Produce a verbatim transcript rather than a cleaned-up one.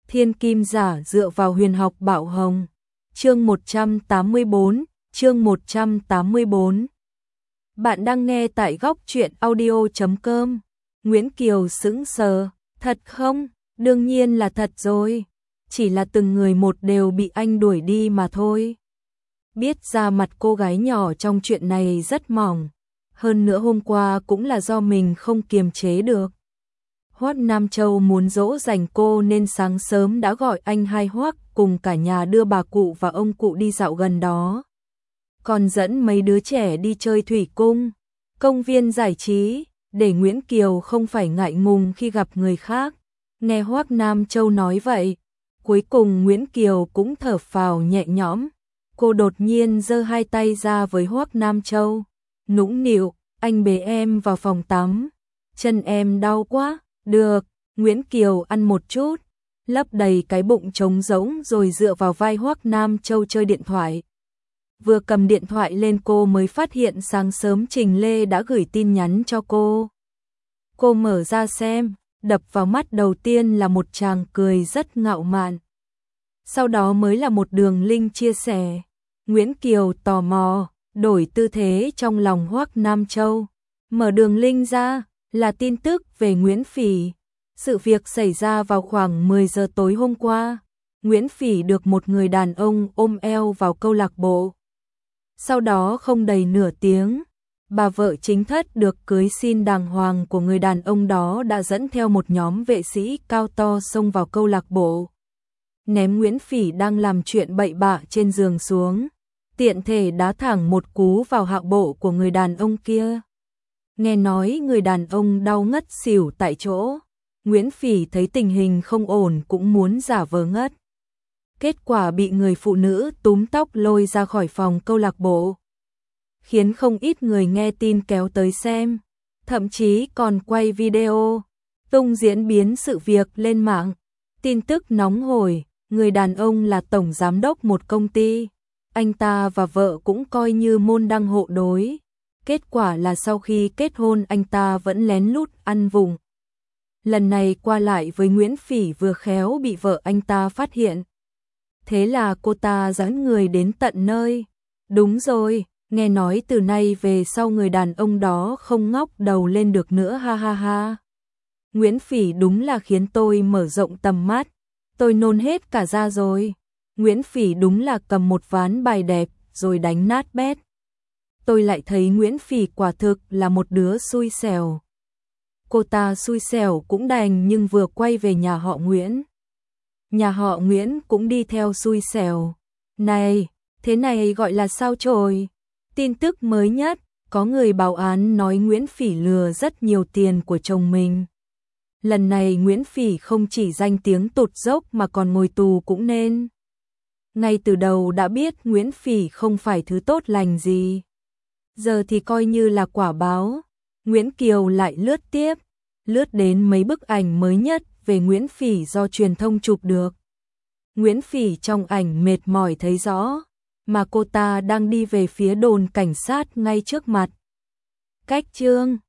Thiên kim giả dựa vào huyền học Bảo Hồng. Chương một trăm tám mươi tư, chương một trăm tám mươi tư. Bạn đang nghe tại góc truyện audio chấm com. Nguyễn Kiều sững sờ, thật không? Đương nhiên là thật rồi. Chỉ là từng người một đều bị anh đuổi đi mà thôi. Biết ra mặt cô gái nhỏ trong chuyện này rất mỏng. Hơn nữa hôm qua cũng là do mình không kiềm chế được. Hoắc Nam Châu muốn dỗ dành cô nên sáng sớm đã gọi anh hai Hoắc cùng cả nhà đưa bà cụ và ông cụ đi dạo gần đó. Còn dẫn mấy đứa trẻ đi chơi thủy cung, công viên giải trí, để Nguyễn Kiều không phải ngại ngùng khi gặp người khác. Nghe Hoắc Nam Châu nói vậy, cuối cùng Nguyễn Kiều cũng thở phào nhẹ nhõm. Cô đột nhiên giơ hai tay ra với Hoắc Nam Châu, nũng nịu, anh bế em vào phòng tắm, chân em đau quá. Được, Nguyễn Kiều ăn một chút, lấp đầy cái bụng trống rỗng rồi dựa vào vai Hoắc Nam Châu chơi điện thoại. Vừa cầm điện thoại lên cô mới phát hiện sáng sớm Trình Lê đã gửi tin nhắn cho cô. Cô mở ra xem, đập vào mắt đầu tiên là một chàng cười rất ngạo mạn. Sau đó mới là một đường link chia sẻ. Nguyễn Kiều tò mò, đổi tư thế trong lòng Hoắc Nam Châu. Mở đường link ra, là tin tức về Nguyễn Phỉ. Sự việc xảy ra vào khoảng mười giờ tối hôm qua. Nguyễn Phỉ được một người đàn ông ôm eo vào câu lạc bộ. Sau đó không đầy nửa tiếng, bà vợ chính thất được cưới xin đàng hoàng của người đàn ông đó đã dẫn theo một nhóm vệ sĩ cao to xông vào câu lạc bộ. Ném Nguyễn Phỉ đang làm chuyện bậy bạ trên giường xuống, tiện thể đá thẳng một cú vào hạ bộ của người đàn ông kia. Nghe nói người đàn ông đau ngất xỉu tại chỗ, Nguyễn Phỉ thấy tình hình không ổn cũng muốn giả vờ ngất. Kết quả bị người phụ nữ túm tóc lôi ra khỏi phòng câu lạc bộ. Khiến không ít người nghe tin kéo tới xem, thậm chí còn quay video, tung diễn biến sự việc lên mạng. Tin tức nóng hổi, người đàn ông là tổng giám đốc một công ty, anh ta và vợ cũng coi như môn đăng hộ đối. Kết quả là sau khi kết hôn anh ta vẫn lén lút ăn vụng. Lần này qua lại với Nguyễn Phỉ vừa khéo bị vợ anh ta phát hiện. Thế là cô ta dẫn người đến tận nơi. Đúng rồi, nghe nói từ nay về sau người đàn ông đó không ngóc đầu lên được nữa, ha ha ha. Nguyễn Phỉ đúng là khiến tôi mở rộng tầm mắt. Tôi nôn hết cả ra rồi. Nguyễn Phỉ đúng là cầm một ván bài đẹp rồi đánh nát bét. Tôi lại thấy Nguyễn Phỉ quả thực là một đứa xui xẻo. Cô ta xui xẻo cũng đành nhưng vừa quay về nhà họ Nguyễn. Nhà họ Nguyễn cũng đi theo xui xẻo. Này, thế này gọi là sao trời? Tin tức mới nhất, có người báo án nói Nguyễn Phỉ lừa rất nhiều tiền của chồng mình. Lần này Nguyễn Phỉ không chỉ danh tiếng tụt dốc mà còn ngồi tù cũng nên. Ngay từ đầu đã biết Nguyễn Phỉ không phải thứ tốt lành gì. Giờ thì coi như là quả báo. Nguyễn Kiều lại lướt tiếp, lướt đến mấy bức ảnh mới nhất về Nguyễn Phỉ do truyền thông chụp được. Nguyễn Phỉ trong ảnh mệt mỏi thấy rõ, mà cô ta đang đi về phía đồn cảnh sát ngay trước mặt. Cách chương